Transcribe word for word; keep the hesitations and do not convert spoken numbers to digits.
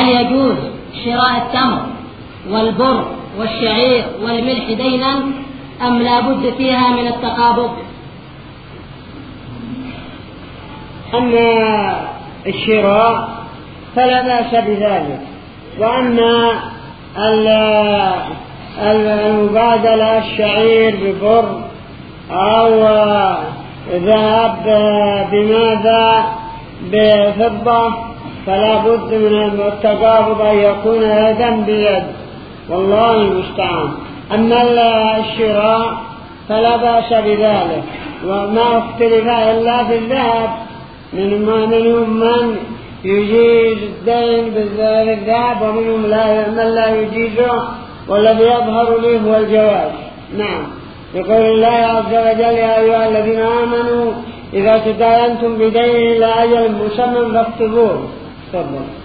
وهل يجوز شراء التمر والبر والشعير والملح دينا أم لا بد فيها من التقابض؟ أما الشراء فلا بأس بذلك، وأما المبادلة الشعير ببر أو ذهب بماذا بفضة فلا بد من التقابض أن يكون يدا بيد، والله المستعان. أما الشراء فلا بأس بذلك، وما اختلف إلا بالذهب، منهم من يجيز الدين بالذهب ومنهم من لا يجيزه، والذي يظهر لي هو الجواز. نعم، يقول الله عز وجل: يا أيها الذين آمنوا إذا تداينتم بدين إلى أجل مسمى فاكتبوه. تفضل.